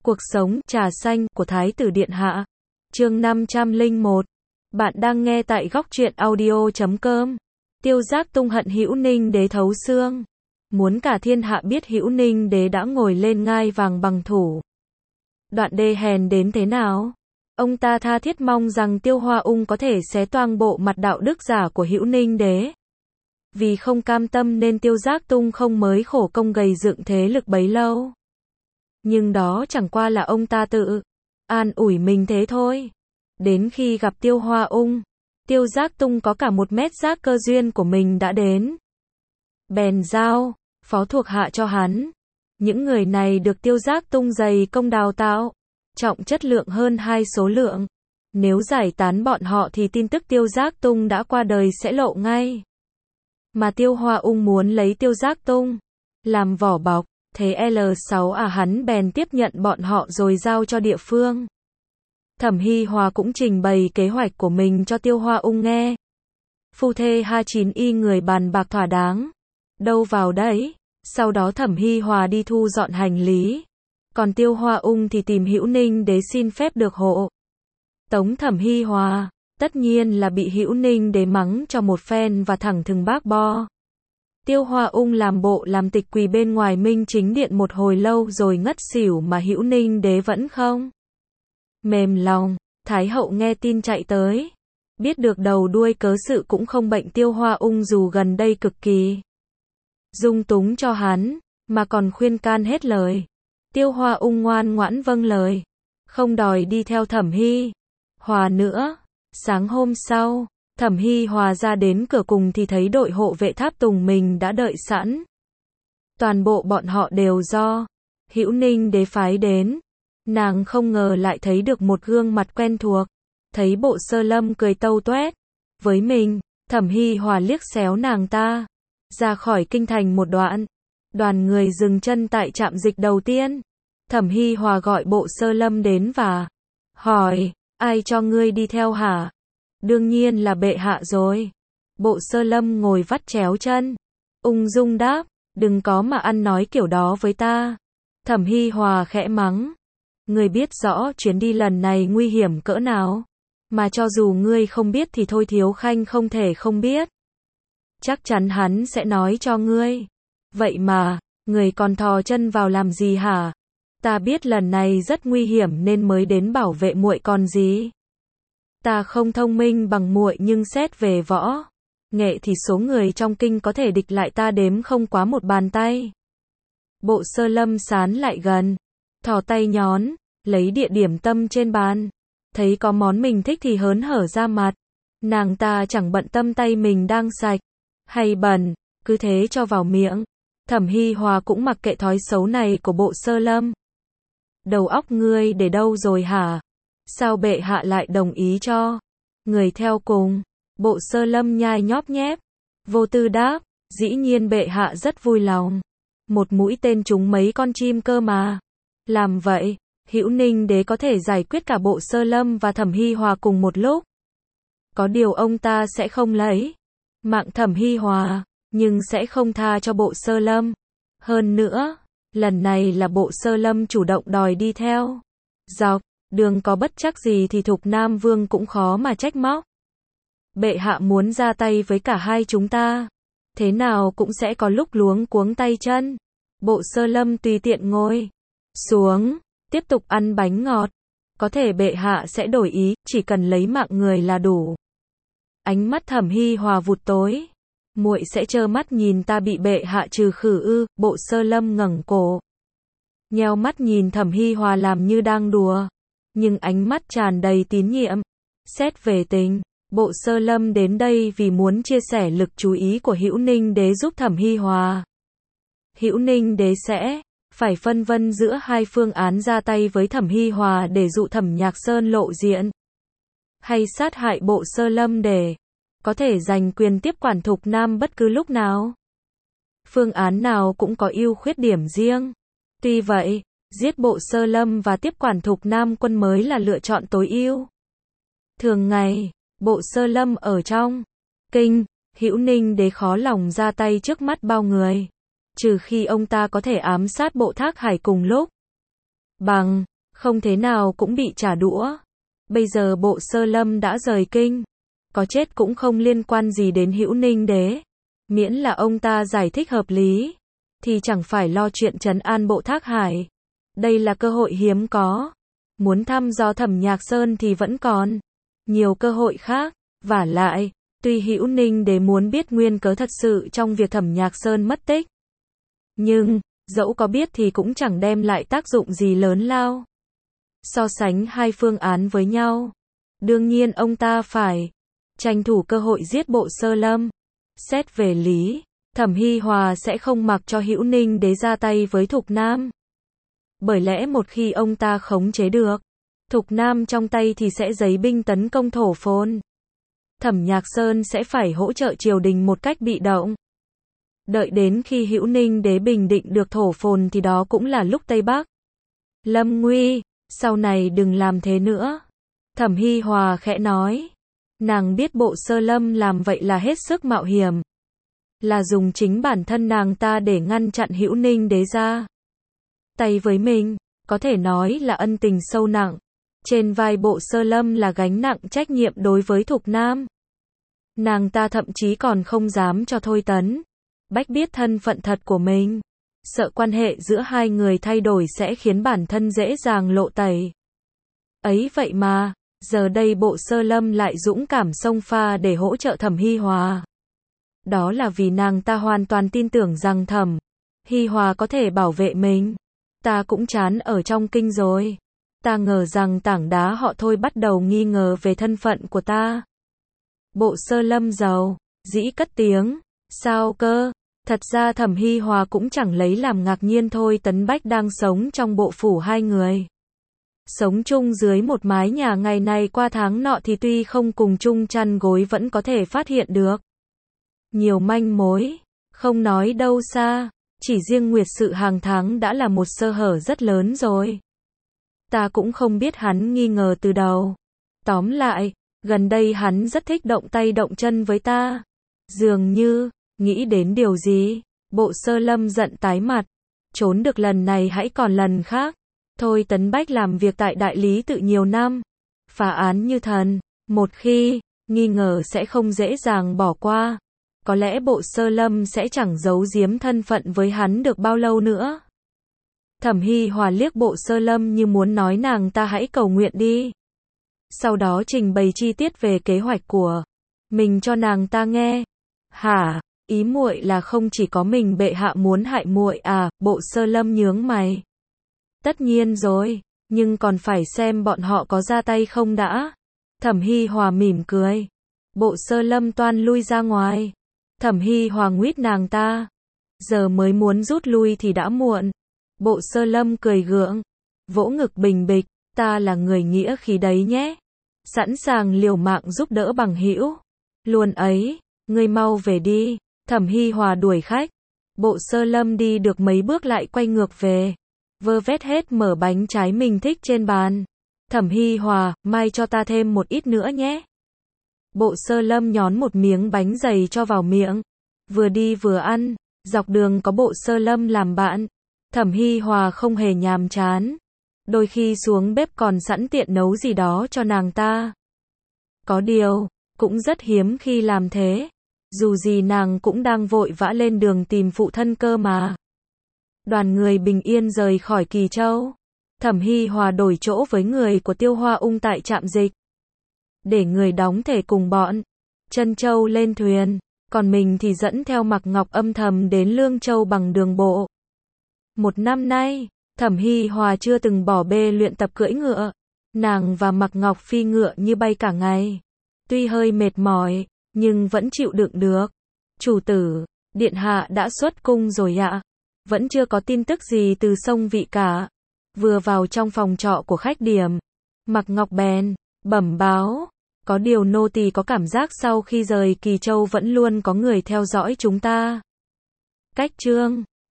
Cuộc sống, trà xanh, của Thái tử Điện Hạ. Chương 501. Bạn đang nghe tại góc truyện audio.com. Tiêu Giác tung hận Hữu Ninh Đế thấu xương. Muốn cả thiên hạ biết Hữu Ninh Đế đã ngồi lên ngai vàng bằng thủ đoạn đê hèn đến thế nào. Ông ta tha thiết mong rằng Tiêu Hoa Ung có thể xé toang bộ mặt đạo đức giả của Hữu Ninh Đế. Vì không cam tâm nên Tiêu Giác tung không mới khổ công gầy dựng thế lực bấy lâu. Nhưng đó chẳng qua là ông ta tự an ủi mình thế thôi. Đến khi gặp Tiêu Hoa Ung, Tiêu Giác tung có cả một mét giác cơ duyên của mình đã đến. Bèn giao phó thuộc hạ cho hắn. Những người này được Tiêu Giác tung dày công đào tạo, trọng chất lượng hơn hai số lượng. Nếu giải tán bọn họ thì tin tức Tiêu Giác tung đã qua đời sẽ lộ ngay. Mà Tiêu Hoa Ung muốn lấy Tiêu Giác tung làm vỏ bọc, thế L6 hắn bèn tiếp nhận bọn họ rồi giao cho địa phương. Thẩm Hi Hòa cũng trình bày kế hoạch của mình cho Tiêu Hoa Ung nghe. Phu thê H9Y người bàn bạc thỏa đáng. Đâu vào đấy. Sau đó Thẩm Hi Hòa đi thu dọn hành lý. Còn Tiêu Hoa Ung thì tìm Hữu Ninh Đế xin phép được hộ tống Thẩm Hi Hòa. Tất nhiên là bị Hữu Ninh Đế mắng cho một phen và thẳng thừng bác bo. Tiêu Hoa Ung làm bộ làm tịch quỳ bên ngoài Minh Chính Điện một hồi lâu rồi ngất xỉu mà Hữu Ninh Đế vẫn không mềm lòng. Thái hậu nghe tin chạy tới. Biết được đầu đuôi cớ sự cũng không bệnh Tiêu Hoa Ung dù gần đây cực kỳ dung túng cho hắn, mà còn khuyên can hết lời. Tiêu Hoa Ung ngoan ngoãn vâng lời, không đòi đi theo Thẩm Hi Hòa nữa. Sáng hôm sau, Thẩm Hi Hòa ra đến cửa cùng thì thấy đội hộ vệ tháp tùng mình đã đợi sẵn. Toàn bộ bọn họ đều do Hữu Ninh Đế phái đến. Nàng không ngờ lại thấy được một gương mặt quen thuộc. Thấy Bộ Sơ Lâm cười tâu toét với mình, Thẩm Hi Hòa liếc xéo nàng ta. Ra khỏi kinh thành một đoạn, đoàn người dừng chân tại trạm dịch đầu tiên. Thẩm Hi Hòa gọi Bộ Sơ Lâm đến và hỏi, ai cho ngươi đi theo hả? Đương nhiên là bệ hạ rồi. Bộ Sơ Lâm ngồi vắt chéo chân, ung dung đáp, đừng có mà ăn nói kiểu đó với ta. Thẩm Hi Hòa khẽ mắng, ngươi biết rõ chuyến đi lần này nguy hiểm cỡ nào, mà cho dù ngươi không biết thì thôi Thiếu Khanh không thể không biết. Chắc chắn hắn sẽ nói cho ngươi. Vậy mà, ngươi còn thò chân vào làm gì hả? Ta biết lần này rất nguy hiểm nên mới đến bảo vệ muội còn gì. Ta không thông minh bằng muội nhưng xét về võ nghệ thì số người trong kinh có thể địch lại ta đếm không quá một bàn tay. Bộ Sơ Lâm sán lại gần, thò tay nhón, lấy địa điểm tâm trên bàn. Thấy có món mình thích thì hớn hở ra mặt. Nàng ta chẳng bận tâm tay mình đang sạch hay bẩn, cứ thế cho vào miệng. Thẩm Hi Hòa cũng mặc kệ thói xấu này của Bộ Sơ Lâm. Đầu óc ngươi để đâu rồi hả? Sao bệ hạ lại đồng ý cho người theo cùng? Bộ Sơ Lâm nhai nhóp nhép, vô tư đáp, dĩ nhiên bệ hạ rất vui lòng. Một mũi tên trúng mấy con chim cơ mà. Làm vậy, Hữu Ninh Đế có thể giải quyết cả Bộ Sơ Lâm và Thẩm Hi Hòa cùng một lúc. Có điều ông ta sẽ không lấy mạng Thẩm Hi Hòa, nhưng sẽ không tha cho Bộ Sơ Lâm. Hơn nữa, lần này là Bộ Sơ Lâm chủ động đòi đi theo. Dọc đường có bất trắc gì thì Thục Nam Vương cũng khó mà trách móc. Bệ hạ muốn ra tay với cả hai chúng ta, thế nào cũng sẽ có lúc luống cuống tay chân. Bộ Sơ Lâm tùy tiện ngồi xuống, tiếp tục ăn bánh ngọt. Có thể bệ hạ sẽ đổi ý, chỉ cần lấy mạng người là đủ. Ánh mắt Thẩm Hi Hòa vụt tối. Muội sẽ trơ mắt nhìn ta bị bệ hạ trừ khử ư? Bộ Sơ Lâm ngẩng cổ, nheo mắt nhìn Thẩm Hi Hòa làm như đang đùa, nhưng ánh mắt tràn đầy tín nhiệm. Xét về tình, Bộ Sơ Lâm đến đây vì muốn chia sẻ lực chú ý của Hữu Ninh Đế giúp Thẩm Hi Hòa. Hữu Ninh Đế sẽ phải phân vân giữa hai phương án ra tay với Thẩm Hi Hòa để dụ Thẩm Nhạc Sơn lộ diện, hay sát hại Bộ Sơ Lâm để có thể giành quyền tiếp quản Thục Nam bất cứ lúc nào. Phương án nào cũng có ưu khuyết điểm riêng. Tuy vậy, giết Bộ Sơ Lâm và tiếp quản Thục Nam quân mới là lựa chọn tối ưu. Thường ngày, Bộ Sơ Lâm ở trong kinh, Hữu Ninh Đế khó lòng ra tay trước mắt bao người, trừ khi ông ta có thể ám sát Bộ Thác Hải cùng lúc. Bằng không thế nào cũng bị trả đũa. Bây giờ Bộ Sơ Lâm đã rời kinh, có chết cũng không liên quan gì đến Hữu Ninh Đế. Miễn là ông ta giải thích hợp lý, thì chẳng phải lo chuyện trấn an Bộ Thác Hải. Đây là cơ hội hiếm có. Muốn thăm dò Thẩm Nhạc Sơn thì vẫn còn nhiều cơ hội khác. Vả lại, tuy Hữu Ninh Đế muốn biết nguyên cớ thật sự trong việc Thẩm Nhạc Sơn mất tích, nhưng, dẫu có biết thì cũng chẳng đem lại tác dụng gì lớn lao. So sánh hai phương án với nhau, đương nhiên ông ta phải tranh thủ cơ hội giết Bộ Sơ Lâm. Xét về lý, Thẩm Hi Hòa sẽ không mặc cho Hữu Ninh Đế ra tay với Thục Nam. Bởi lẽ một khi ông ta khống chế được Thục Nam trong tay thì sẽ giấy binh tấn công Thổ Phồn. Thẩm Nhạc Sơn sẽ phải hỗ trợ triều đình một cách bị động. Đợi đến khi Hữu Ninh Đế bình định được Thổ Phồn thì đó cũng là lúc Tây Bắc lâm nguy, sau này đừng làm thế nữa. Thẩm Hi Hòa khẽ nói. Nàng biết Bộ Sơ Lâm làm vậy là hết sức mạo hiểm, là dùng chính bản thân nàng ta để ngăn chặn Hữu Ninh Đế ra tay với mình, có thể nói là ân tình sâu nặng. Trên vai Bộ Sơ Lâm là gánh nặng trách nhiệm đối với Thục Nam. Nàng ta thậm chí còn không dám cho Thôi Tấn Bách biết thân phận thật của mình, sợ quan hệ giữa hai người thay đổi sẽ khiến bản thân dễ dàng lộ tẩy. Ấy vậy mà, giờ đây Bộ Sơ Lâm lại dũng cảm xông pha để hỗ trợ Thẩm Hi Hòa. Đó là vì nàng ta hoàn toàn tin tưởng rằng Thẩm Hi Hòa có thể bảo vệ mình. Ta cũng chán ở trong kinh rồi. Ta ngờ rằng tảng đá họ Thôi bắt đầu nghi ngờ về thân phận của ta. Bộ Sơ Lâm giàu dĩ cất tiếng. Sao cơ? Thật ra Thẩm Hi Hòa cũng chẳng lấy làm ngạc nhiên Thôi Tấn Bách đang sống trong bộ phủ hai người. Sống chung dưới một mái nhà ngày này qua tháng nọ thì tuy không cùng chung chăn gối vẫn có thể phát hiện được nhiều manh mối, không nói đâu xa, chỉ riêng nguyệt sự hàng tháng đã là một sơ hở rất lớn rồi. Ta cũng không biết hắn nghi ngờ từ đầu. Tóm lại, gần đây hắn rất thích động tay động chân với ta. Dường như, nghĩ đến điều gì, Bộ Sơ Lâm giận tái mặt. Trốn được lần này hãy còn lần khác. Thôi Tấn Bách làm việc tại đại lý tự nhiều năm, phá án như thần, một khi nghi ngờ sẽ không dễ dàng bỏ qua. Có lẽ Bộ Sơ Lâm sẽ chẳng giấu giếm thân phận với hắn được bao lâu nữa. Thẩm Hi Hòa liếc Bộ Sơ Lâm như muốn nói nàng ta hãy cầu nguyện đi. Sau đó trình bày chi tiết về kế hoạch của mình cho nàng ta nghe. Hả? Ý muội là không chỉ có mình bệ hạ muốn hại muội à? Bộ Sơ Lâm nhướng mày. Tất nhiên rồi, nhưng còn phải xem bọn họ có ra tay không đã. Thẩm Hi Hòa mỉm cười. Bộ Sơ Lâm toan lui ra ngoài. Thẩm Hi Hòa nguyết nàng ta. Giờ mới muốn rút lui thì đã muộn. Bộ Sơ Lâm cười gượng, vỗ ngực bình bịch. Ta là người nghĩa khí đấy nhé. Sẵn sàng liều mạng giúp đỡ bằng hữu. Luôn ấy, ngươi mau về đi. Thẩm Hi Hòa đuổi khách. Bộ Sơ Lâm đi được mấy bước lại quay ngược về. Vơ vét hết mở bánh trái mình thích trên bàn. Thẩm Hi Hòa, mai cho ta thêm một ít nữa nhé. Bộ Sơ Lâm nhón một miếng bánh dày cho vào miệng. Vừa đi vừa ăn, dọc đường có Bộ Sơ Lâm làm bạn. Thẩm Hi Hòa không hề nhàm chán. Đôi khi xuống bếp còn sẵn tiện nấu gì đó cho nàng ta. Có điều, cũng rất hiếm khi làm thế. Dù gì nàng cũng đang vội vã lên đường tìm phụ thân cơ mà. Đoàn người bình yên rời khỏi Kỳ Châu. Thẩm Hi Hòa đổi chỗ với người của Tiêu Hoa Ung tại trạm dịch. Để người đóng thể cùng bọn Trân Châu lên thuyền. Còn mình thì dẫn theo Mạc Ngọc âm thầm đến Lương Châu bằng đường bộ. Một năm nay, Thẩm Hi Hòa chưa từng bỏ bê luyện tập cưỡi ngựa. Nàng và Mạc Ngọc phi ngựa như bay cả ngày. Tuy hơi mệt mỏi, nhưng vẫn chịu đựng được. Chủ tử, điện hạ đã xuất cung rồi ạ. Vẫn chưa có tin tức gì từ Sông Vị cả. Vừa vào trong phòng trọ của khách điểm, Mạc Ngọc bèn bẩm báo. Có điều nô tỳ có cảm giác sau khi rời Kỳ Châu vẫn luôn có người theo dõi chúng ta. Cách chương